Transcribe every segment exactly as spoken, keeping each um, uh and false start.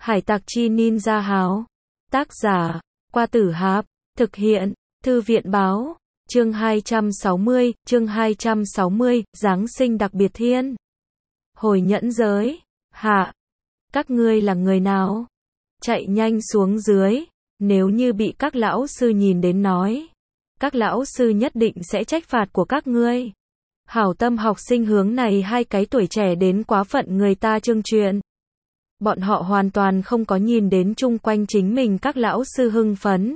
Hải tặc chi ninja háo. Tác giả, Qua Tử Hạp. Thực hiện, Thư viện báo. Chương hai trăm sáu mươi, chương hai trăm sáu mươi, Giáng sinh đặc biệt thiên. Hồi nhẫn giới. Hạ. Các ngươi là người nào? Chạy nhanh xuống dưới. Nếu như bị các lão sư nhìn đến nói. Các lão sư nhất định sẽ trách phạt của các ngươi. Hảo tâm học sinh hướng này hai cái tuổi trẻ đến quá phận người ta chương chuyện. Bọn họ hoàn toàn không có nhìn đến chung quanh chính mình các lão sư hưng phấn.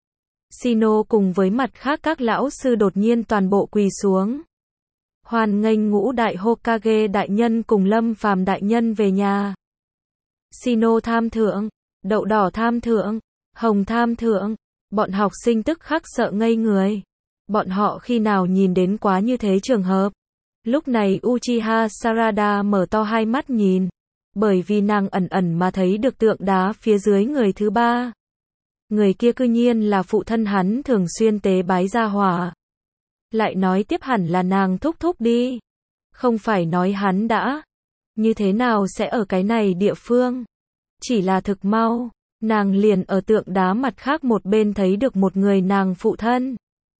Shino cùng với mặt khác các lão sư đột nhiên toàn bộ quỳ xuống. Hoan nghênh ngũ đại Hokage đại nhân cùng Lâm Phàm đại nhân về nhà. Shino tham thượng, đậu đỏ tham thượng, hồng tham thượng. Bọn học sinh tức khắc sợ ngây người. Bọn họ khi nào nhìn đến quá như thế trường hợp. Lúc này Uchiha Sarada mở to hai mắt nhìn. Bởi vì nàng ẩn ẩn mà thấy được tượng đá phía dưới người thứ ba. Người kia cư nhiên là phụ thân hắn thường xuyên tế bái gia hỏa. Lại nói tiếp hẳn là nàng thúc thúc đi. Không phải nói hắn đã. Như thế nào sẽ ở cái này địa phương. Chỉ là thực mau. Nàng liền ở tượng đá mặt khác một bên thấy được một người nàng phụ thân.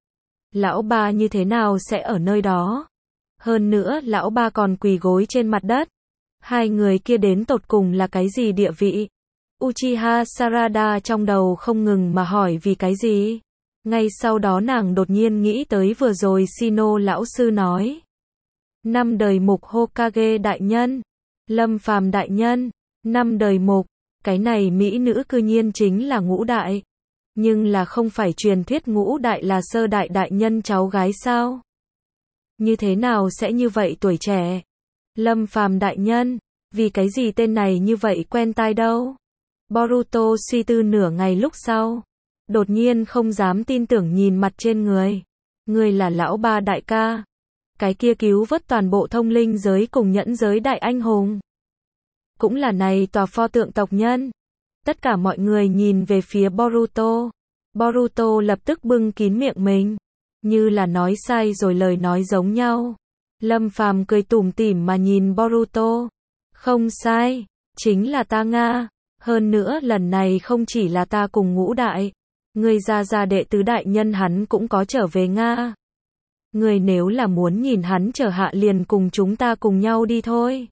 Lão ba như thế nào sẽ ở nơi đó. Hơn nữa lão ba còn quỳ gối trên mặt đất. Hai người kia đến tột cùng là cái gì địa vị? Uchiha Sarada trong đầu không ngừng mà hỏi vì cái gì? Ngay sau đó nàng đột nhiên nghĩ tới vừa rồi Shino lão sư nói. Năm đời mục Hokage đại nhân. Lâm Phàm đại nhân. Năm đời mục. Cái này mỹ nữ cư nhiên chính là ngũ đại. Nhưng là không phải truyền thuyết ngũ đại là sơ đại đại nhân cháu gái sao? Như thế nào sẽ như vậy tuổi trẻ? Lâm Phàm đại nhân, vì cái gì tên này như vậy quen tai đâu? Boruto suy tư nửa ngày lúc sau, đột nhiên không dám tin tưởng nhìn mặt trên người. Người là lão ba đại ca, cái kia cứu vớt toàn bộ thông linh giới cùng nhẫn giới đại anh hùng. Cũng là này tòa pho tượng tộc nhân. Tất cả mọi người nhìn về phía Boruto. Boruto lập tức bưng kín miệng mình, như là nói sai rồi lời nói giống nhau. Lâm Phàm cười tủm tỉm mà nhìn Boruto. Không sai, chính là ta Nga. Hơn nữa lần này không chỉ là ta cùng ngũ đại. Người gia gia đệ tứ đại nhân hắn cũng có trở về Nga. Người nếu là muốn nhìn hắn trở hạ liền cùng chúng ta cùng nhau đi thôi.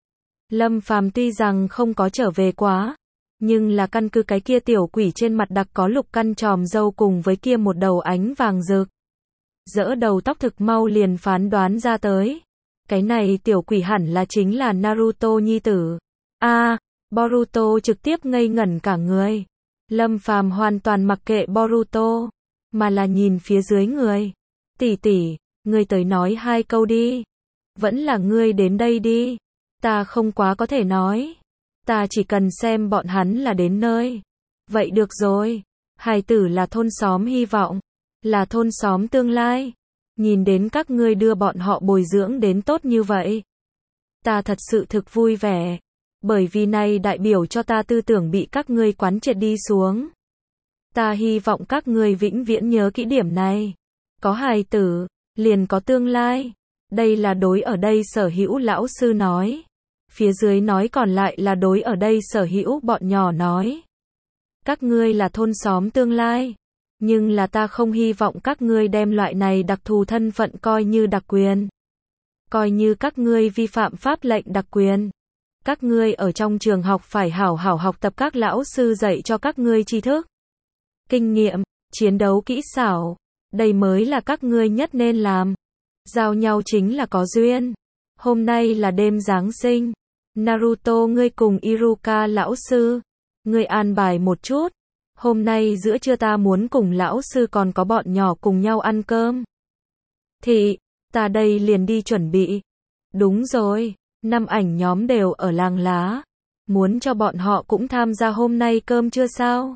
Lâm Phàm tuy rằng không có trở về quá. Nhưng là căn cứ cái kia tiểu quỷ trên mặt đặc có lục căn tròm râu cùng với kia một đầu ánh vàng rực. Dỡ đầu tóc thực mau liền phán đoán ra tới. Cái này tiểu quỷ hẳn là chính là Naruto nhi tử. A, à, Boruto trực tiếp ngây ngẩn cả người. Lâm Phàm hoàn toàn mặc kệ Boruto, mà là nhìn phía dưới người. Tỷ tỷ, ngươi tới nói hai câu đi. Vẫn là ngươi đến đây đi. Ta không quá có thể nói. Ta chỉ cần xem bọn hắn là đến nơi. Vậy được rồi. Hài tử là thôn xóm hy vọng. Là thôn xóm tương lai. Nhìn đến các ngươi đưa bọn họ bồi dưỡng đến tốt như vậy. Ta thật sự thực vui vẻ. Bởi vì này đại biểu cho ta tư tưởng bị các ngươi quán triệt đi xuống. Ta hy vọng các ngươi vĩnh viễn nhớ kỹ điểm này. Có hài tử, liền có tương lai. Đây là đối ở đây sở hữu lão sư nói. Phía dưới nói còn lại là đối ở đây sở hữu bọn nhỏ nói. Các ngươi là thôn xóm tương lai. Nhưng là ta không hy vọng các ngươi đem loại này đặc thù thân phận coi như đặc quyền. Coi như các ngươi vi phạm pháp lệnh đặc quyền. Các ngươi ở trong trường học phải hảo hảo học tập các lão sư dạy cho các ngươi tri thức. Kinh nghiệm, chiến đấu kỹ xảo. Đây mới là các ngươi nhất nên làm. Giao nhau chính là có duyên. Hôm nay là đêm Giáng sinh. Naruto ngươi cùng Iruka lão sư. Ngươi an bài một chút. Hôm nay giữa trưa ta muốn cùng lão sư còn có bọn nhỏ cùng nhau ăn cơm. Thị, ta đây liền đi chuẩn bị. Đúng rồi, năm ảnh nhóm đều ở làng lá. Muốn cho bọn họ cũng tham gia hôm nay cơm trưa sao?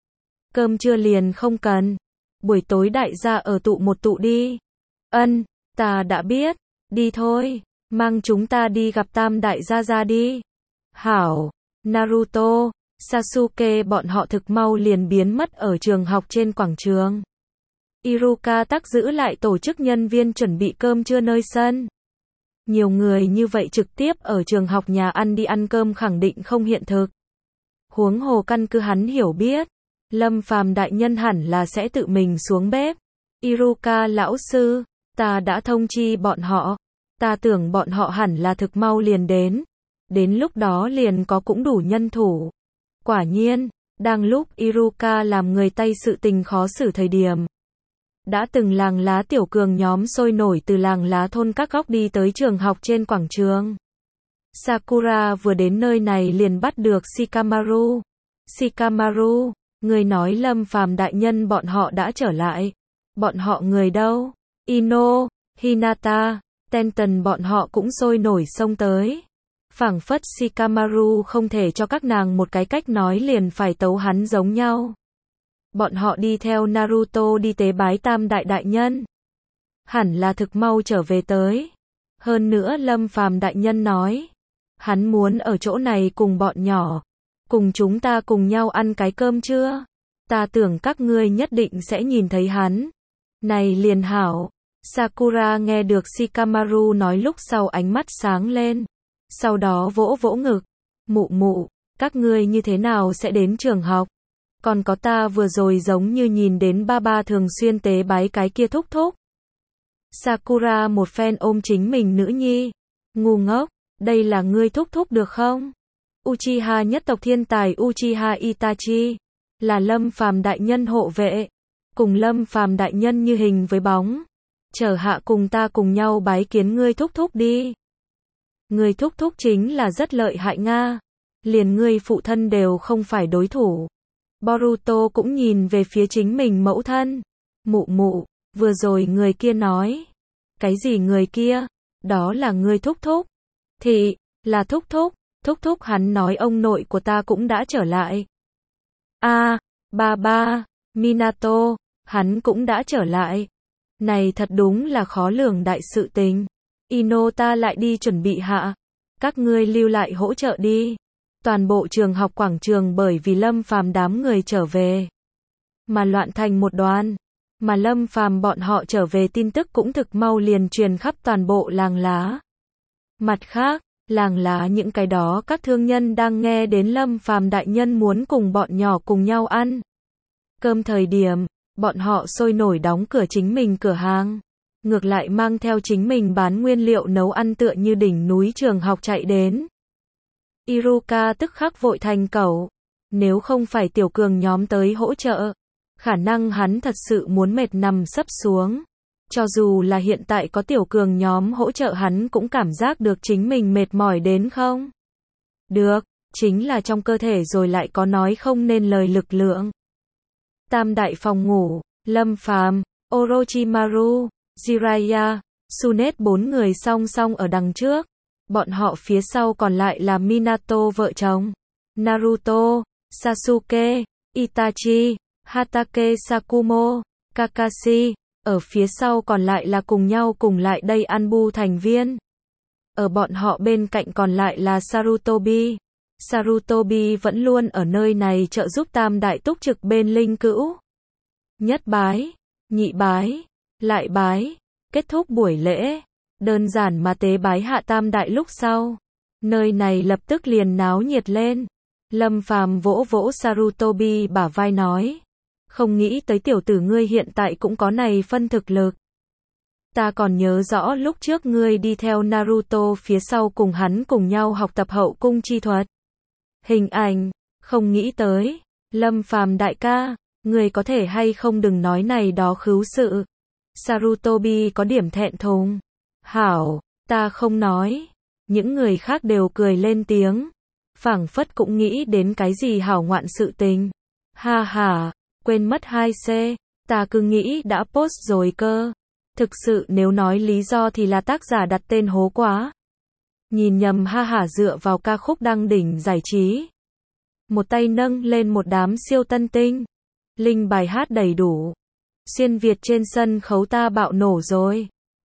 Cơm trưa liền không cần. Buổi tối đại gia ở tụ một tụ đi. Ân, ta đã biết. Đi thôi, mang chúng ta đi gặp tam đại gia gia đi. Hảo, Naruto, Sasuke bọn họ thực mau liền biến mất ở trường học trên quảng trường. Iruka tắc giữ lại tổ chức nhân viên chuẩn bị cơm trưa nơi sân. Nhiều người như vậy trực tiếp ở trường học nhà ăn đi ăn cơm khẳng định không hiện thực. Huống hồ căn cứ hắn hiểu biết, Lâm Phàm đại nhân hẳn là sẽ tự mình xuống bếp. Iruka lão sư, ta đã thông chi bọn họ. Ta tưởng bọn họ hẳn là thực mau liền đến. Đến lúc đó liền có cũng đủ nhân thủ. Quả nhiên, đang lúc Iruka làm người tay sự tình khó xử thời điểm. Đã từng làng lá tiểu cường nhóm sôi nổi từ làng lá thôn các góc đi tới trường học trên quảng trường. Sakura vừa đến nơi này liền bắt được Shikamaru. Shikamaru, người nói Lâm Phàm đại nhân bọn họ đã trở lại. Bọn họ người đâu? Ino, Hinata, Tenton bọn họ cũng sôi nổi xông tới. Phảng phất Shikamaru không thể cho các nàng một cái cách nói liền phải tấu hắn giống nhau. Bọn họ đi theo Naruto đi tế bái tam đại đại nhân. Hẳn là thực mau trở về tới. Hơn nữa Lâm Phàm đại nhân nói. Hắn muốn ở chỗ này cùng bọn nhỏ. Cùng chúng ta cùng nhau ăn cái cơm trưa. Ta tưởng các ngươi nhất định sẽ nhìn thấy hắn. Này liền hảo. Sakura nghe được Shikamaru nói lúc sau ánh mắt sáng lên. Sau đó vỗ vỗ ngực. Mụ mụ, các ngươi như thế nào sẽ đến trường học? Còn có ta vừa rồi giống như nhìn đến ba ba thường xuyên tế bái cái kia thúc thúc. Sakura một phen ôm chính mình nữ nhi. Ngu ngốc, đây là ngươi thúc thúc được không? Uchiha nhất tộc thiên tài Uchiha Itachi. Là Lâm Phàm đại nhân hộ vệ. Cùng Lâm Phàm đại nhân như hình với bóng. Chờ hạ cùng ta cùng nhau bái kiến ngươi thúc thúc đi. Ngươi thúc thúc chính là rất lợi hại Nga. Liền ngươi phụ thân đều không phải đối thủ. Boruto cũng nhìn về phía chính mình mẫu thân. Mụ mụ, vừa rồi người kia nói. Cái gì người kia? Đó là ngươi thúc thúc. Thì, là thúc thúc. Thúc thúc hắn nói ông nội của ta cũng đã trở lại. A, à, ba ba, Minato, hắn cũng đã trở lại. Này thật đúng là khó lường đại sự tình. Ino ta lại đi chuẩn bị hạ. Các ngươi lưu lại hỗ trợ đi. Toàn bộ trường học quảng trường bởi vì Lâm Phàm đám người trở về mà loạn thành một đoàn. Mà Lâm Phàm bọn họ trở về tin tức cũng thực mau liền truyền khắp toàn bộ làng lá. Mặt khác, làng lá những cái đó các thương nhân đang nghe đến Lâm Phàm đại nhân muốn cùng bọn nhỏ cùng nhau ăn cơm thời điểm, bọn họ sôi nổi đóng cửa chính mình cửa hàng. Ngược lại mang theo chính mình bán nguyên liệu nấu ăn tựa như đỉnh núi trường học chạy đến. Iruka tức khắc vội thành cẩu. Nếu không phải tiểu cường nhóm tới hỗ trợ, khả năng hắn thật sự muốn mệt nằm sấp xuống. Cho dù là hiện tại có tiểu cường nhóm hỗ trợ hắn cũng cảm giác được chính mình mệt mỏi đến không? Được, chính là trong cơ thể rồi lại có nói không nên lời lực lượng. Tam đại phòng ngủ, Lâm Phàm, Orochimaru, Jiraiya, Tsunade bốn người song song ở đằng trước. Bọn họ phía sau còn lại là Minato vợ chồng, Naruto, Sasuke, Itachi, Hatake Sakumo, Kakashi. Ở phía sau còn lại là cùng nhau cùng lại đây Anbu thành viên. Ở bọn họ bên cạnh còn lại là Sarutobi. Sarutobi vẫn luôn ở nơi này trợ giúp tam đại túc trực bên linh cữu. Nhất bái, nhị bái, lại bái, kết thúc buổi lễ. Đơn giản mà tế bái hạ tam đại lúc sau. Nơi này lập tức liền náo nhiệt lên. Lâm Phàm vỗ vỗ Sarutobi bả vai nói. Không nghĩ tới tiểu tử ngươi hiện tại cũng có này phân thực lực. Ta còn nhớ rõ lúc trước ngươi đi theo Naruto phía sau cùng hắn cùng nhau học tập hậu cung chi thuật. Hình ảnh, không nghĩ tới. Lâm Phàm đại ca, ngươi có thể hay không đừng nói này đó khứu sự. Sarutobi có điểm thẹn thùng. Hảo, ta không nói. Những người khác đều cười lên tiếng. Phảng phất cũng nghĩ đến cái gì hảo ngoạn sự tình. Ha ha, quên mất hai C, ta cứ nghĩ đã post rồi cơ. Thực sự nếu nói lý do thì là tác giả đặt tên hố quá. Nhìn nhầm ha hả dựa vào ca khúc đăng đỉnh giải trí. Một tay nâng lên một đám siêu tân tinh. Linh bài hát đầy đủ. Xuyên Việt trên sân khấu ta bạo nổ rồi.